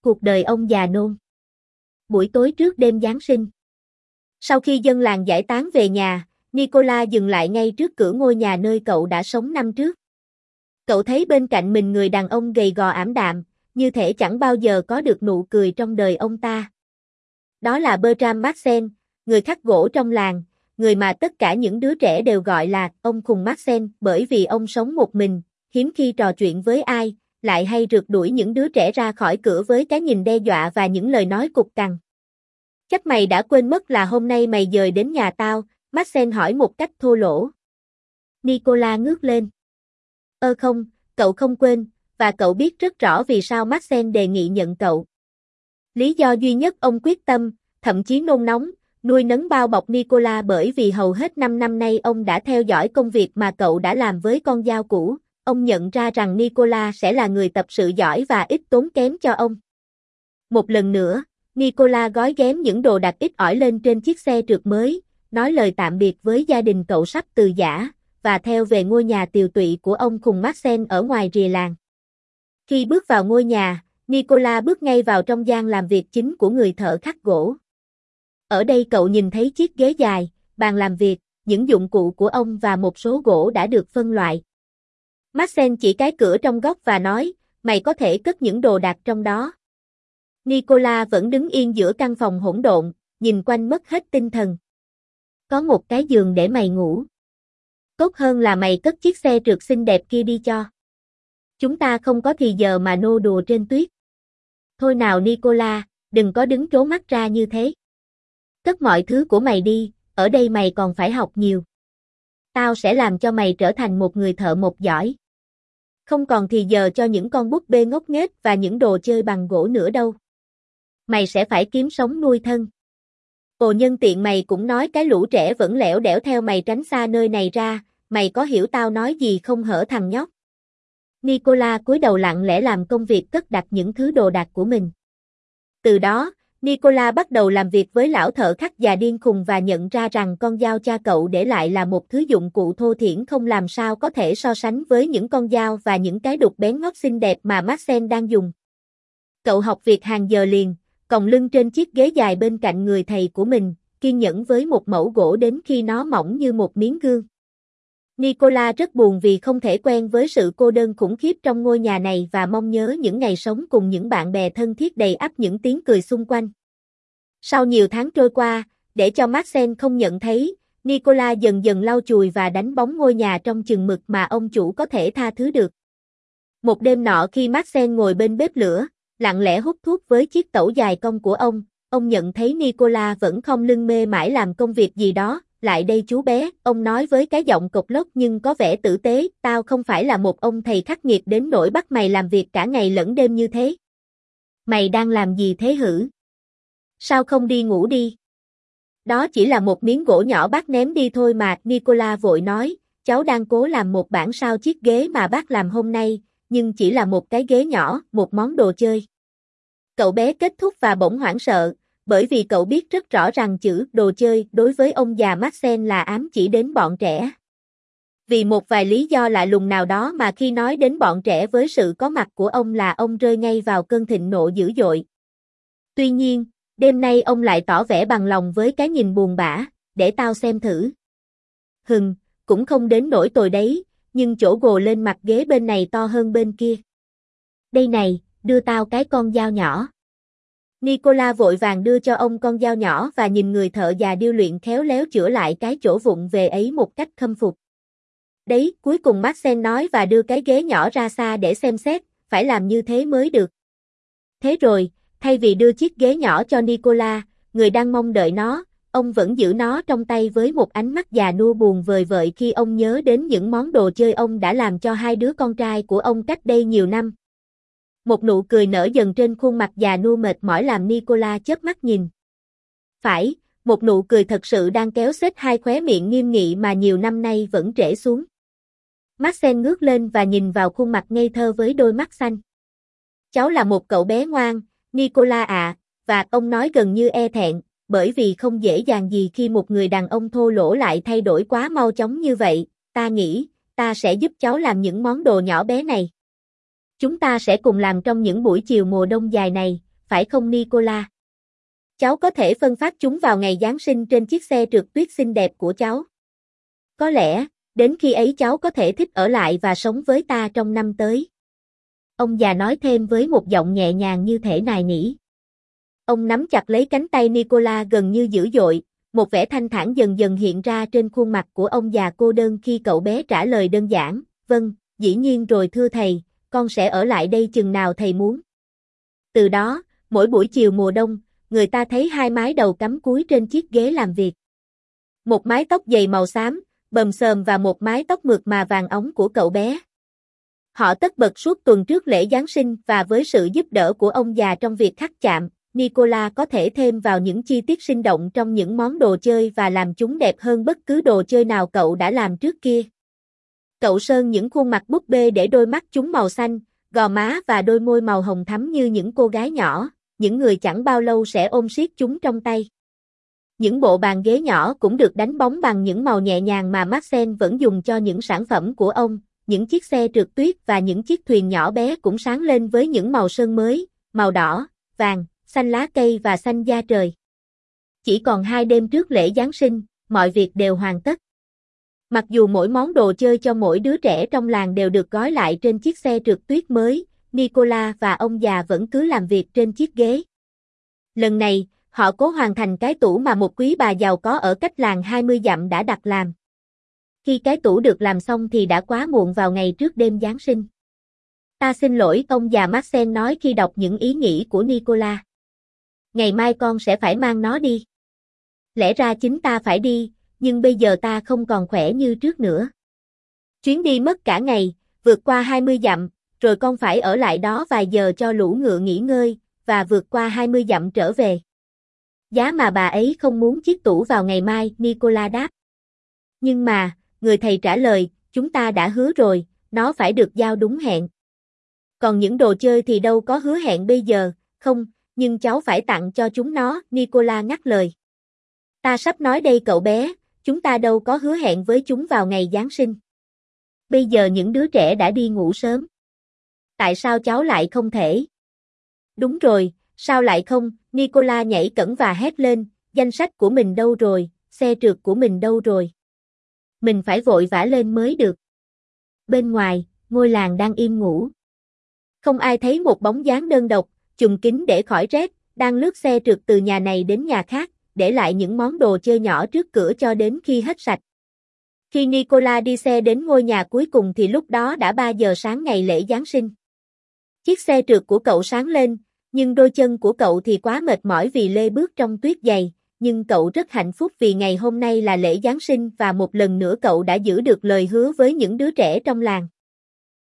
Cuộc đời ông già nôn. Buổi tối trước đêm Giáng sinh. Sau khi dân làng giải tán về nhà, Nicola dừng lại ngay trước cửa ngôi nhà nơi cậu đã sống năm trước. Cậu thấy bên cạnh mình người đàn ông gầy gò ảm đạm, như thể chẳng bao giờ có được nụ cười trong đời ông ta. Đó là Bertrand Marcel, người khắc gỗ trong làng, người mà tất cả những đứa trẻ đều gọi là ông khùng Marcel bởi vì ông sống một mình, hiếm khi trò chuyện với ai, lại hay rượt đuổi những đứa trẻ ra khỏi cửa với cái nhìn đe dọa và những lời nói cục cằn. Chắc mày đã quên mất là hôm nay mày dời đến nhà tao, Marcel hỏi một cách thô lỗ. Nicola ngước lên. Không, cậu không quên, và cậu biết rất rõ vì sao Marcel đề nghị nhận cậu. Lý do duy nhất ông quyết tâm, thậm chí nôn nóng, nuôi nấng bao bọc Nicola bởi vì hầu hết 5 năm nay ông đã theo dõi công việc mà cậu đã làm với con dao cũ. Ông nhận ra rằng Nicola sẽ là người tập sự giỏi và ít tốn kém cho ông. Một lần nữa, Nicola gói ghém những đồ đạc ít ỏi lên trên chiếc xe trượt mới, nói lời tạm biệt với gia đình cậu sắp từ giã, và theo về ngôi nhà tiều tụy của ông khùng Marcel ở ngoài rìa làng. Khi bước vào ngôi nhà, Nicola bước ngay vào trong gian làm việc chính của người thợ khắc gỗ. Ở đây cậu nhìn thấy chiếc ghế dài, bàn làm việc, những dụng cụ của ông và một số gỗ đã được phân loại. Marcel chỉ cái cửa trong góc và nói, mày có thể cất những đồ đạc trong đó. Nicola vẫn đứng yên giữa căn phòng hỗn độn, nhìn quanh mất hết tinh thần. Có một cái giường để mày ngủ. Tốt hơn là mày cất chiếc xe trượt xinh đẹp kia đi cho. Chúng ta không có thì giờ mà nô đùa trên tuyết. Thôi nào Nicola, đừng có đứng trố mắt ra như thế. Cất mọi thứ của mày đi, ở đây mày còn phải học nhiều. Tao sẽ làm cho mày trở thành một người thợ mộc giỏi. Không còn thì giờ cho những con búp bê ngốc nghếch và những đồ chơi bằng gỗ nữa đâu. Mày sẽ phải kiếm sống nuôi thân. Nhân tiện mày cũng nói cái lũ trẻ vẫn lẻo đẻo theo mày tránh xa nơi này ra, mày có hiểu tao nói gì không hở thằng nhóc? Nicola cúi đầu lặng lẽ làm công việc cất đặt những thứ đồ đạc của mình. Từ đó, Nicola bắt đầu làm việc với lão thợ khắc già điên khùng và nhận ra rằng con dao cha cậu để lại là một thứ dụng cụ thô thiển không làm sao có thể so sánh với những con dao và những cái đục bén ngót xinh đẹp mà Marcel đang dùng. Cậu học việc hàng giờ liền, còng lưng trên chiếc ghế dài bên cạnh người thầy của mình, kiên nhẫn với một mẩu gỗ đến khi nó mỏng như một miếng gương. Nicola rất buồn vì không thể quen với sự cô đơn khủng khiếp trong ngôi nhà này và mong nhớ những ngày sống cùng những bạn bè thân thiết đầy ắp những tiếng cười xung quanh. Sau nhiều tháng trôi qua, để cho Marcel không nhận thấy, Nicola dần dần lau chùi và đánh bóng ngôi nhà trong chừng mực mà ông chủ có thể tha thứ được. Một đêm nọ khi Marcel ngồi bên bếp lửa, lặng lẽ hút thuốc với chiếc tẩu dài cong của ông nhận thấy Nicola vẫn khom lưng mê mải làm công việc gì đó. Lại đây chú bé, ông nói với cái giọng cộc lốc nhưng có vẻ tử tế, tao không phải là một ông thầy khắc nghiệt đến nỗi bắt mày làm việc cả ngày lẫn đêm như thế. Mày đang làm gì thế hử? Sao không đi ngủ đi? Đó chỉ là một miếng gỗ nhỏ bác ném đi thôi mà, Nicola vội nói, cháu đang cố làm một bản sao chiếc ghế mà bác làm hôm nay, nhưng chỉ là một cái ghế nhỏ, một món đồ chơi. Cậu bé kết thúc và bỗng hoảng sợ, bởi vì cậu biết rất rõ rằng chữ đồ chơi đối với ông già Marcel là ám chỉ đến bọn trẻ. Vì một vài lý do lạ lùng nào đó mà khi nói đến bọn trẻ với sự có mặt của ông là ông rơi ngay vào cơn thịnh nộ dữ dội. Tuy nhiên, đêm nay ông lại tỏ vẻ bằng lòng với cái nhìn buồn bã, để tao xem thử. Cũng không đến nỗi tồi đấy, nhưng chỗ gồ lên mặt ghế bên này to hơn bên kia. Đây này, đưa tao cái con dao nhỏ. Nicola vội vàng đưa cho ông con dao nhỏ và nhìn người thợ già điêu luyện khéo léo chữa lại cái chỗ vụng về ấy một cách khâm phục. Đấy, cuối cùng Marcel nói và đưa cái ghế nhỏ ra xa để xem xét, phải làm như thế mới được. Thế rồi, thay vì đưa chiếc ghế nhỏ cho Nicola, người đang mong đợi nó, ông vẫn giữ nó trong tay với một ánh mắt già nua buồn vời vợi khi ông nhớ đến những món đồ chơi ông đã làm cho hai đứa con trai của ông cách đây nhiều năm. Một nụ cười nở dần trên khuôn mặt già nua mệt mỏi làm Nicola chớp mắt nhìn. Phải, một nụ cười thật sự đang kéo xết hai khóe miệng nghiêm nghị mà nhiều năm nay vẫn trễ xuống. Marcel ngước lên và nhìn vào khuôn mặt ngây thơ với đôi mắt xanh. Cháu là một cậu bé ngoan, Nicola ạ, và ông nói gần như e thẹn, bởi vì không dễ dàng gì khi một người đàn ông thô lỗ lại thay đổi quá mau chóng như vậy, ta nghĩ, ta sẽ giúp cháu làm những món đồ nhỏ bé này. Chúng ta sẽ cùng làm trong những buổi chiều mùa đông dài này, phải không Nicola? Cháu có thể phân phát chúng vào ngày Giáng sinh trên chiếc xe trượt tuyết xinh đẹp của cháu. Có lẽ, đến khi ấy cháu có thể thích ở lại và sống với ta trong năm tới. Ông già nói thêm với một giọng nhẹ nhàng như thể nài nỉ. Ông nắm chặt lấy cánh tay Nicola gần như dữ dội, một vẻ thanh thản dần dần hiện ra trên khuôn mặt của ông già cô đơn khi cậu bé trả lời đơn giản, vâng, dĩ nhiên rồi thưa thầy, con sẽ ở lại đây chừng nào thầy muốn. Từ đó, mỗi buổi chiều mùa đông, người ta thấy hai mái đầu cắm cúi trên chiếc ghế làm việc. Một mái tóc dày màu xám, bờm xờm và một mái tóc mượt mà vàng óng của cậu bé. Họ tất bật suốt tuần trước lễ Giáng sinh và với sự giúp đỡ của ông già trong việc khắc chạm, Nicola có thể thêm vào những chi tiết sinh động trong những món đồ chơi và làm chúng đẹp hơn bất cứ đồ chơi nào cậu đã làm trước kia. Cậu sơn những khuôn mặt búp bê để đôi mắt chúng màu xanh, gò má và đôi môi màu hồng thắm như những cô gái nhỏ, những người chẳng bao lâu sẽ ôm siết chúng trong tay. Những bộ bàn ghế nhỏ cũng được đánh bóng bằng những màu nhẹ nhàng mà Marcel vẫn dùng cho những sản phẩm của ông, những chiếc xe trượt tuyết và những chiếc thuyền nhỏ bé cũng sáng lên với những màu sơn mới, màu đỏ, vàng, xanh lá cây và xanh da trời. Chỉ còn 2 đêm trước lễ Giáng sinh, mọi việc đều hoàn tất. Mặc dù mỗi món đồ chơi cho mỗi đứa trẻ trong làng đều được gói lại trên chiếc xe trượt tuyết mới, Nicola và ông già vẫn cứ làm việc trên chiếc ghế. Lần này, họ cố hoàn thành cái tủ mà một quý bà giàu có ở cách làng 20 dặm đã đặt làm. Khi cái tủ được làm xong thì đã quá muộn vào ngày trước đêm Giáng sinh. Ta xin lỗi, ông già Marcel nói khi đọc những ý nghĩ của Nicola. Ngày mai con sẽ phải mang nó đi. Lẽ ra chính ta phải đi, nhưng bây giờ ta không còn khỏe như trước nữa. Chuyến đi mất cả ngày, vượt qua 20 dặm, rồi con phải ở lại đó vài giờ cho lũ ngựa nghỉ ngơi, và vượt qua 20 dặm trở về. Giá mà bà ấy không muốn chiếc tủ vào ngày mai, Nicola đáp. Nhưng mà, người thầy trả lời, chúng ta đã hứa rồi, nó phải được giao đúng hẹn. Còn những đồ chơi thì đâu có hứa hẹn bây giờ, không, nhưng cháu phải tặng cho chúng nó, Nicola ngắt lời. Ta sắp nói đây cậu bé, chúng ta đâu có hứa hẹn với chúng vào ngày Giáng sinh. Bây giờ những đứa trẻ đã đi ngủ sớm. Tại sao cháu lại không thể? Đúng rồi, sao lại không? Nicola nhảy cẫng và hét lên, danh sách của mình đâu rồi, xe trượt của mình đâu rồi? Mình phải vội vã lên mới được. Bên ngoài, ngôi làng đang im ngủ. Không ai thấy một bóng dáng đơn độc, chùm kín để khỏi rét, đang lướt xe trượt từ nhà này đến nhà khác, để lại những món đồ chơi nhỏ trước cửa cho đến khi hết sạch. Khi Nicola đi xe đến ngôi nhà cuối cùng thì lúc đó đã 3 giờ sáng ngày lễ Giáng sinh. Chiếc xe trượt của cậu sáng lên, nhưng đôi chân của cậu thì quá mệt mỏi vì lê bước trong tuyết dày, nhưng cậu rất hạnh phúc vì ngày hôm nay là lễ Giáng sinh và một lần nữa cậu đã giữ được lời hứa với những đứa trẻ trong làng.